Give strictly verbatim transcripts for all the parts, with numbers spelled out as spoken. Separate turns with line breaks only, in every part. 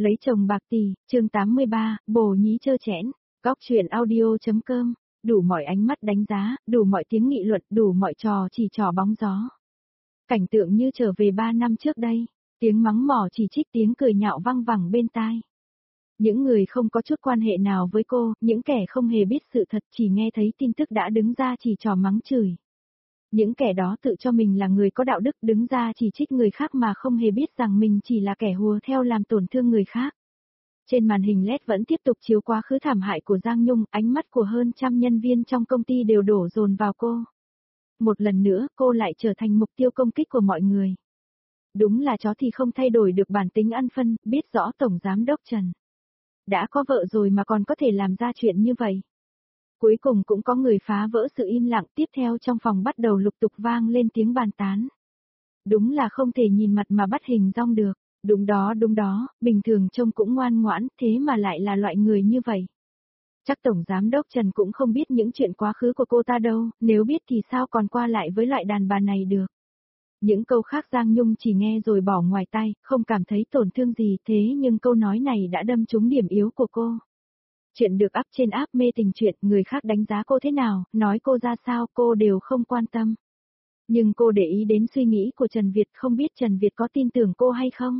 Lấy chồng bạc tỷ, chương tám mươi ba, bồ nhí trơ trẽn, góc truyện audio.com, đủ mọi ánh mắt đánh giá, đủ mọi tiếng nghị luận, đủ mọi trò chỉ trò bóng gió. Cảnh tượng như trở về ba năm trước đây, tiếng mắng mỏ chỉ trích, tiếng cười nhạo văng vẳng bên tai. Những người không có chút quan hệ nào với cô, những kẻ không hề biết sự thật chỉ nghe thấy tin tức đã đứng ra chỉ trò mắng chửi. Những kẻ đó tự cho mình là người có đạo đức đứng ra chỉ trích người khác mà không hề biết rằng mình chỉ là kẻ hùa theo làm tổn thương người khác. Trên màn hình led vẫn tiếp tục chiếu quá khứ thảm hại của Giang Nhung, ánh mắt của hơn trăm nhân viên trong công ty đều đổ dồn vào cô. Một lần nữa, cô lại trở thành mục tiêu công kích của mọi người. Đúng là chó thì không thay đổi được bản tính ăn phân, biết rõ Tổng Giám đốc Trần đã có vợ rồi mà còn có thể làm ra chuyện như vậy. Cuối cùng cũng có người phá vỡ sự im lặng, tiếp theo trong phòng bắt đầu lục tục vang lên tiếng bàn tán. Đúng là không thể nhìn mặt mà bắt hình dong được, đúng đó đúng đó, bình thường trông cũng ngoan ngoãn, thế mà lại là loại người như vậy. Chắc Tổng Giám đốc Trần cũng không biết những chuyện quá khứ của cô ta đâu, nếu biết thì sao còn qua lại với loại đàn bà này được. Những câu khác Giang Nhung chỉ nghe rồi bỏ ngoài tai, không cảm thấy tổn thương gì, thế nhưng câu nói này đã đâm trúng điểm yếu của cô. Chuyện được up trên app mê tình chuyện, người khác đánh giá cô thế nào, nói cô ra sao, cô đều không quan tâm. Nhưng cô để ý đến suy nghĩ của Trần Việt, không biết Trần Việt có tin tưởng cô hay không.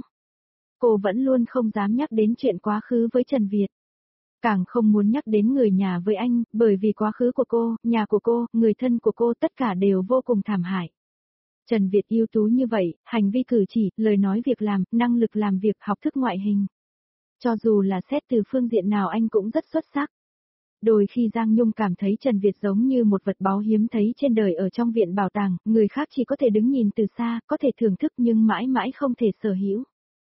Cô vẫn luôn không dám nhắc đến chuyện quá khứ với Trần Việt. Càng không muốn nhắc đến người nhà với anh, bởi vì quá khứ của cô, nhà của cô, người thân của cô tất cả đều vô cùng thảm hại. Trần Việt ưu tú như vậy, hành vi cử chỉ, lời nói việc làm, năng lực làm việc, học thức ngoại hình. Cho dù là xét từ phương diện nào anh cũng rất xuất sắc. Đôi khi Giang Nhung cảm thấy Trần Việt giống như một vật báu hiếm thấy trên đời ở trong viện bảo tàng, người khác chỉ có thể đứng nhìn từ xa, có thể thưởng thức nhưng mãi mãi không thể sở hữu.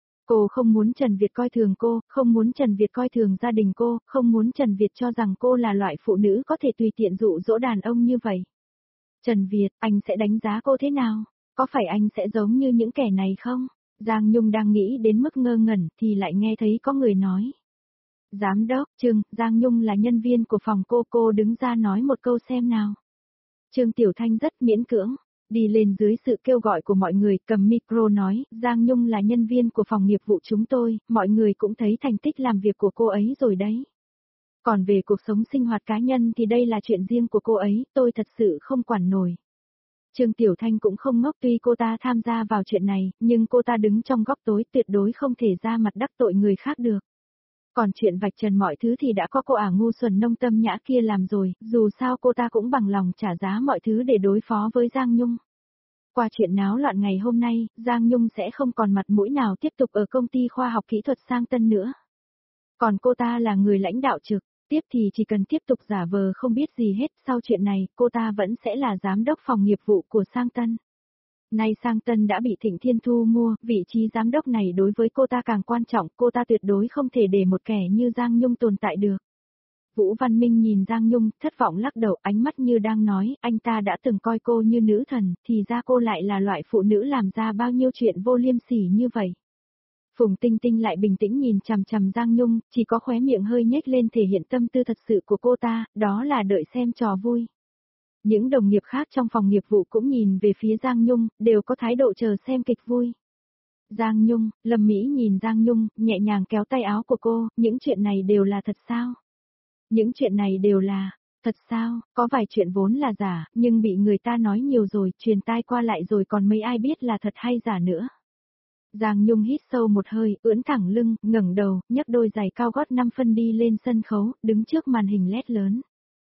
Cô không muốn Trần Việt coi thường cô, không muốn Trần Việt coi thường gia đình cô, không muốn Trần Việt cho rằng cô là loại phụ nữ có thể tùy tiện dụ dỗ đàn ông như vậy. Trần Việt, anh sẽ đánh giá cô thế nào? Có phải anh sẽ giống như những kẻ này không? Giang Nhung đang nghĩ đến mức ngơ ngẩn thì lại nghe thấy có người nói. Giám đốc, Trương, Giang Nhung là nhân viên của phòng cô, cô đứng ra nói một câu xem nào. Trương Tiểu Thanh rất miễn cưỡng, đi lên dưới sự kêu gọi của mọi người, cầm micro nói, Giang Nhung là nhân viên của phòng nghiệp vụ chúng tôi, mọi người cũng thấy thành tích làm việc của cô ấy rồi đấy. Còn về cuộc sống sinh hoạt cá nhân thì đây là chuyện riêng của cô ấy, tôi thật sự không quản nổi. Trương Tiểu Thanh cũng không ngốc, tuy cô ta tham gia vào chuyện này, nhưng cô ta đứng trong góc tối, tuyệt đối không thể ra mặt đắc tội người khác được. Còn chuyện vạch trần mọi thứ thì đã có cô ả ngu xuẩn nông tâm nhã kia làm rồi, dù sao cô ta cũng bằng lòng trả giá mọi thứ để đối phó với Giang Nhung. Qua chuyện náo loạn ngày hôm nay, Giang Nhung sẽ không còn mặt mũi nào tiếp tục ở công ty khoa học kỹ thuật Sang Tân nữa. Còn cô ta là người lãnh đạo trực, tiếp thì chỉ cần tiếp tục giả vờ không biết gì hết, sau chuyện này, cô ta vẫn sẽ là giám đốc phòng nghiệp vụ của Sang Tân. Nay Sang Tân đã bị Thịnh Thiên Thu mua, vị trí giám đốc này đối với cô ta càng quan trọng, cô ta tuyệt đối không thể để một kẻ như Giang Nhung tồn tại được. Vũ Văn Minh nhìn Giang Nhung, thất vọng lắc đầu, ánh mắt như đang nói, anh ta đã từng coi cô như nữ thần, thì ra cô lại là loại phụ nữ làm ra bao nhiêu chuyện vô liêm sỉ như vậy. Phùng Tinh Tinh lại bình tĩnh nhìn chằm chằm Giang Nhung, chỉ có khóe miệng hơi nhếch lên thể hiện tâm tư thật sự của cô ta, đó là đợi xem trò vui. Những đồng nghiệp khác trong phòng nghiệp vụ cũng nhìn về phía Giang Nhung, đều có thái độ chờ xem kịch vui. Giang Nhung, Lâm Mỹ nhìn Giang Nhung, nhẹ nhàng kéo tay áo của cô, những chuyện này đều là thật sao? Những chuyện này đều là thật sao? Có vài chuyện vốn là giả, nhưng bị người ta nói nhiều rồi, truyền tai qua lại rồi còn mấy ai biết là thật hay giả nữa. Giang Nhung hít sâu một hơi, ưỡn thẳng lưng, ngẩng đầu, nhấc đôi giày cao gót năm phân đi lên sân khấu, đứng trước màn hình led lớn.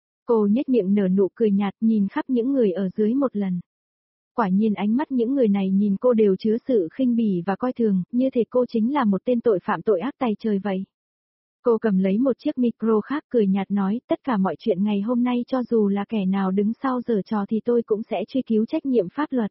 Cô nhếch miệng nở nụ cười nhạt, nhìn khắp những người ở dưới một lần. Quả nhiên ánh mắt những người này nhìn cô đều chứa sự khinh bỉ và coi thường, như thể cô chính là một tên tội phạm tội ác tày trời vậy. Cô cầm lấy một chiếc micro khác cười nhạt nói, tất cả mọi chuyện ngày hôm nay cho dù là kẻ nào đứng sau giở trò thì tôi cũng sẽ truy cứu trách nhiệm pháp luật.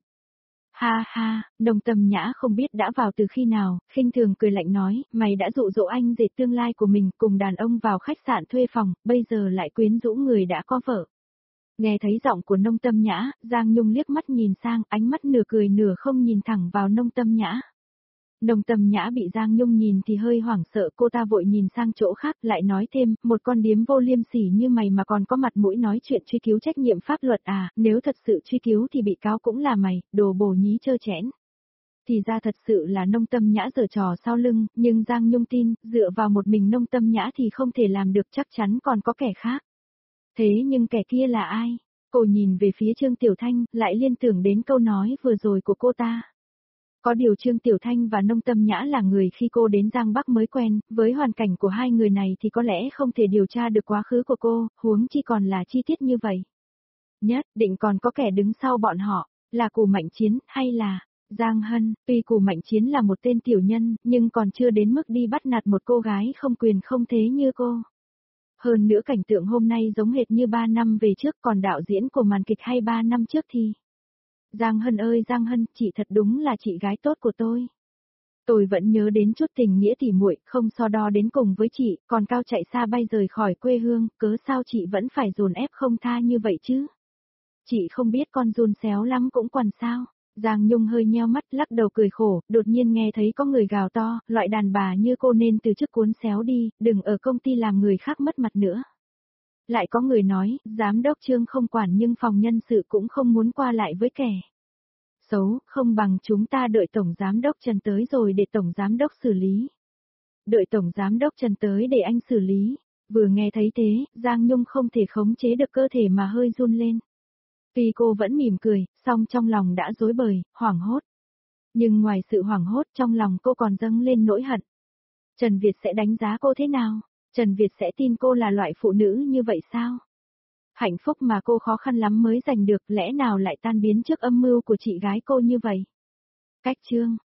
Ha ha, Nông Tâm Nhã không biết đã vào từ khi nào, khinh thường cười lạnh nói, mày đã dụ dỗ anh dệt tương lai của mình cùng đàn ông vào khách sạn thuê phòng, bây giờ lại quyến rũ người đã có vợ. Nghe thấy giọng của Nông Tâm Nhã, Giang Nhung liếc mắt nhìn sang, ánh mắt nửa cười nửa không nhìn thẳng vào Nông Tâm Nhã. Nông Tâm Nhã bị Giang Nhung nhìn thì hơi hoảng sợ, cô ta vội nhìn sang chỗ khác, lại nói thêm, một con điếm vô liêm sỉ như mày mà còn có mặt mũi nói chuyện truy cứu trách nhiệm pháp luật à, nếu thật sự truy cứu thì bị cáo cũng là mày, đồ bổ nhí trơ trẽn. Thì ra thật sự là Nông Tâm Nhã giở trò sau lưng, nhưng Giang Nhung tin, dựa vào một mình Nông Tâm Nhã thì không thể làm được, chắc chắn còn có kẻ khác. Thế nhưng kẻ kia là ai? Cô nhìn về phía Trương Tiểu Thanh, lại liên tưởng đến câu nói vừa rồi của cô ta. Có điều Trương Tiểu Thanh và Nông Tâm Nhã là người khi cô đến Giang Bắc mới quen, với hoàn cảnh của hai người này thì có lẽ không thể điều tra được quá khứ của cô, huống chi còn là chi tiết như vậy. Nhất định còn có kẻ đứng sau bọn họ, là Cù Mạnh Chiến, hay là Giang Hân. Tuy Cù Mạnh Chiến là một tên tiểu nhân, nhưng còn chưa đến mức đi bắt nạt một cô gái không quyền không thế như cô. Hơn nữa cảnh tượng hôm nay giống hệt như ba năm về trước, còn đạo diễn của màn kịch hay ba năm trước thì... Giang Hân ơi Giang Hân, chị thật đúng là chị gái tốt của tôi. Tôi vẫn nhớ đến chút tình nghĩa tỉ muội, không so đo đến cùng với chị, còn Cao chạy xa bay rời khỏi quê hương, cớ sao chị vẫn phải dồn ép không tha như vậy chứ? Chị không biết con run xéo lắm cũng còn sao? Giang Nhung hơi nheo mắt lắc đầu cười khổ, đột nhiên nghe thấy có người gào to, loại đàn bà như cô nên từ chức cuốn xéo đi, đừng ở công ty làm người khác mất mặt nữa. Lại có người nói, giám đốc Trương không quản nhưng phòng nhân sự cũng không muốn qua lại với kẻ xấu, không bằng chúng ta đợi Tổng Giám đốc Trần tới rồi để Tổng Giám đốc xử lý. Đợi Tổng Giám đốc Trần tới để anh xử lý. Vừa nghe thấy thế, Giang Nhung không thể khống chế được cơ thể mà hơi run lên. Tuy cô vẫn mỉm cười, song trong lòng đã rối bời, hoảng hốt. Nhưng ngoài sự hoảng hốt trong lòng cô còn dâng lên nỗi hận. Trần Việt sẽ đánh giá cô thế nào? Trần Việt sẽ tin cô là loại phụ nữ như vậy sao? Hạnh phúc mà cô khó khăn lắm mới giành được lẽ nào lại tan biến trước âm mưu của chị gái cô như vậy? Cách chương